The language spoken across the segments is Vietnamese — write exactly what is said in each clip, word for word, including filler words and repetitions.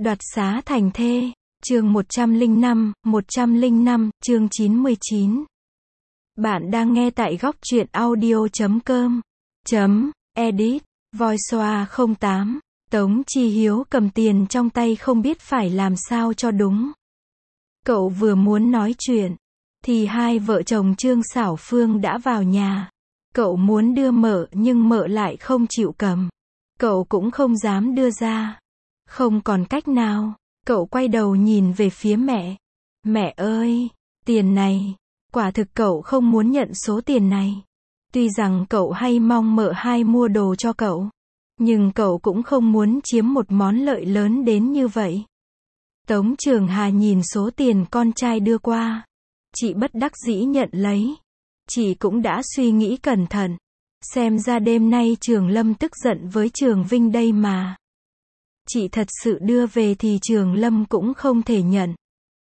Đoạt xá thành thê, chương một trăm lẻ năm, một trăm lẻ năm, chương chín mươi chín. Bạn đang nghe tại góc truyện audio chấm com, chấm, edit, voiceover không tám. Tống Chi Hiếu cầm tiền trong tay không biết phải làm sao cho đúng. Cậu vừa muốn nói chuyện, thì hai vợ chồng Trương Xảo Phương đã vào nhà. Cậu muốn đưa mợ nhưng mợ lại không chịu cầm. Cậu cũng không dám đưa ra. Không còn cách nào, cậu quay đầu nhìn về phía mẹ. Mẹ ơi, tiền này, quả thực cậu không muốn nhận số tiền này. Tuy rằng cậu hay mong mợ hai mua đồ cho cậu, nhưng cậu cũng không muốn chiếm một món lợi lớn đến như vậy. Tống Trường Hà nhìn số tiền con trai đưa qua. Chị bất đắc dĩ nhận lấy. Chị cũng đã suy nghĩ cẩn thận. Xem ra đêm nay Trường Lâm tức giận với Trường Vinh đây mà. Chị thật sự đưa về thì Trường Lâm cũng không thể nhận.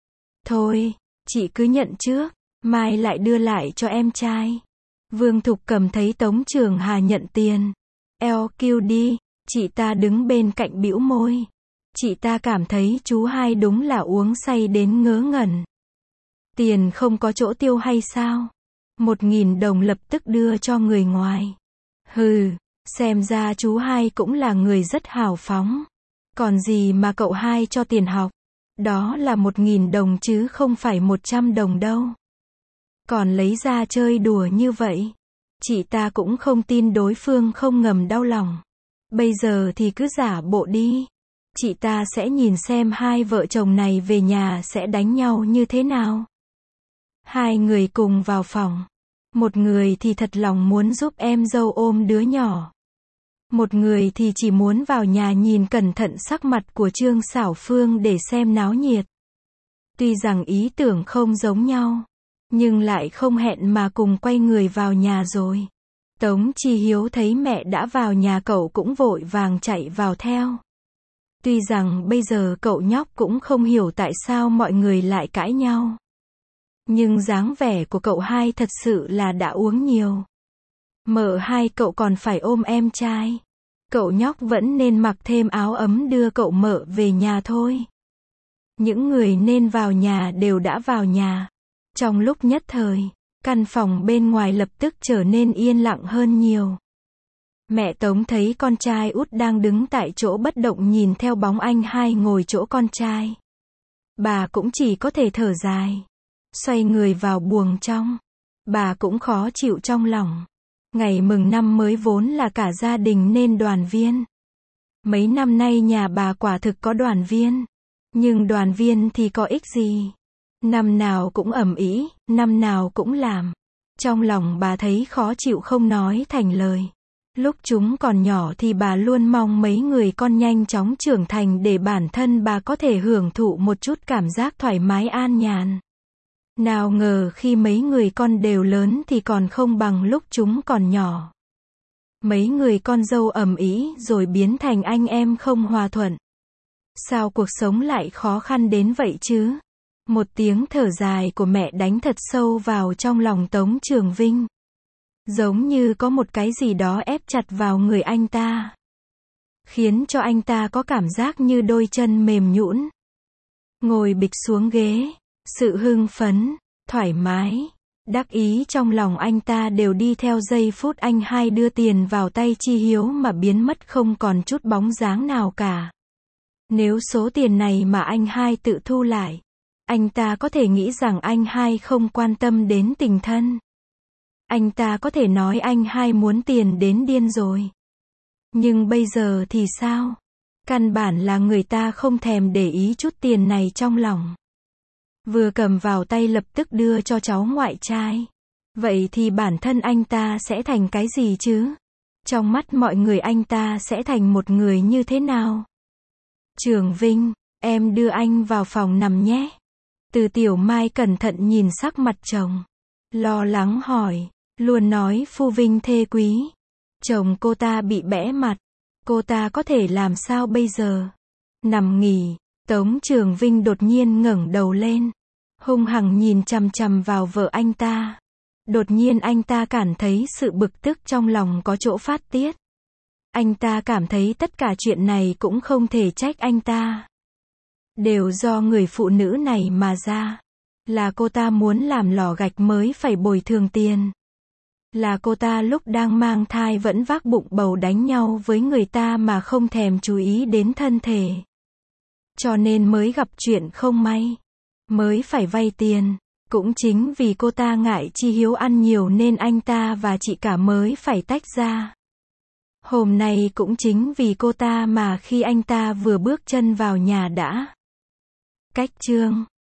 Thôi, chị cứ nhận trước, mai lại đưa lại cho em trai. Vương Thục Cầm thấy Tống Trường Hà nhận tiền. eo kiu đi, chị ta đứng bên cạnh bĩu môi. Chị ta cảm thấy chú hai đúng là uống say đến ngớ ngẩn. Tiền không có chỗ tiêu hay sao? Một nghìn đồng lập tức đưa cho người ngoài. Hừ, xem ra chú hai cũng là người rất hào phóng. Còn gì mà cậu hai cho tiền học? Đó là một nghìn đồng chứ không phải một trăm đồng đâu. Còn lấy ra chơi đùa như vậy. Chị ta cũng không tin đối phương không ngầm đau lòng. Bây giờ thì cứ giả bộ đi. Chị ta sẽ nhìn xem hai vợ chồng này về nhà sẽ đánh nhau như thế nào. Hai người cùng vào phòng. Một người thì thật lòng muốn giúp em dâu ôm đứa nhỏ. Một người thì chỉ muốn vào nhà nhìn cẩn thận sắc mặt của Trương Xảo Phương để xem náo nhiệt. Tuy rằng ý tưởng không giống nhau, nhưng lại không hẹn mà cùng quay người vào nhà rồi. Tống Chi Hiếu thấy mẹ đã vào nhà cậu cũng vội vàng chạy vào theo. Tuy rằng bây giờ cậu nhóc cũng không hiểu tại sao mọi người lại cãi nhau. Nhưng dáng vẻ của cậu hai thật sự là đã uống nhiều. Mợ hai cậu còn phải ôm em trai. Cậu nhóc vẫn nên mặc thêm áo ấm đưa cậu mợ về nhà thôi. Những người nên vào nhà đều đã vào nhà. Trong lúc nhất thời, căn phòng bên ngoài lập tức trở nên yên lặng hơn nhiều. Mẹ Tống thấy con trai út đang đứng tại chỗ bất động nhìn theo bóng anh hai ngồi chỗ con trai. Bà cũng chỉ có thể thở dài. Xoay người vào buồng trong. Bà cũng khó chịu trong lòng. Ngày mừng năm mới vốn là cả gia đình nên đoàn viên. Mấy năm nay nhà bà quả thực có đoàn viên. Nhưng đoàn viên thì có ích gì? Năm nào cũng ầm ĩ, năm nào cũng làm. Trong lòng bà thấy khó chịu không nói thành lời. Lúc chúng còn nhỏ thì bà luôn mong mấy người con nhanh chóng trưởng thành để bản thân bà có thể hưởng thụ một chút cảm giác thoải mái an nhàn. Nào ngờ khi mấy người con đều lớn thì còn không bằng lúc chúng còn nhỏ. Mấy người con dâu ầm ĩ rồi biến thành anh em không hòa thuận. Sao cuộc sống lại khó khăn đến vậy chứ? Một tiếng thở dài của mẹ đánh thật sâu vào trong lòng Tống Trường Vinh. Giống như có một cái gì đó ép chặt vào người anh ta. Khiến cho anh ta có cảm giác như đôi chân mềm nhũn. Ngồi bịch xuống ghế. Sự hưng phấn, thoải mái, đắc ý trong lòng anh ta đều đi theo giây phút anh hai đưa tiền vào tay Chi Hiếu mà biến mất không còn chút bóng dáng nào cả. Nếu số tiền này mà anh hai tự thu lại, anh ta có thể nghĩ rằng anh hai không quan tâm đến tình thân. Anh ta có thể nói anh hai muốn tiền đến điên rồi. Nhưng bây giờ thì sao? Căn bản là người ta không thèm để ý chút tiền này trong lòng. Vừa cầm vào tay lập tức đưa cho cháu ngoại trai. Vậy thì bản thân anh ta sẽ thành cái gì chứ? Trong mắt mọi người anh ta sẽ thành một người như thế nào? Trường Vinh, em đưa anh vào phòng nằm nhé. Từ Tiểu Mai cẩn thận nhìn sắc mặt chồng. Lo lắng hỏi, luôn nói phu vinh thê quý. Chồng cô ta bị bẽ mặt. Cô ta có thể làm sao bây giờ? Nằm nghỉ. Tống Trường Vinh đột nhiên ngẩng đầu lên. Hung hăng nhìn chằm chằm vào vợ anh ta. Đột nhiên anh ta cảm thấy sự bực tức trong lòng có chỗ phát tiết. Anh ta cảm thấy tất cả chuyện này cũng không thể trách anh ta. đều do người phụ nữ này mà ra. Là cô ta muốn làm lò gạch mới phải bồi thường tiền. Là cô ta lúc đang mang thai vẫn vác bụng bầu đánh nhau với người ta mà không thèm chú ý đến thân thể. Cho nên mới gặp chuyện không may. Mới phải vay tiền. Cũng chính vì cô ta ngại Chi Hiếu ăn nhiều nên anh ta và chị cả mới phải tách ra. Hôm nay cũng chính vì cô ta mà khi anh ta vừa bước chân vào nhà đã cách chương.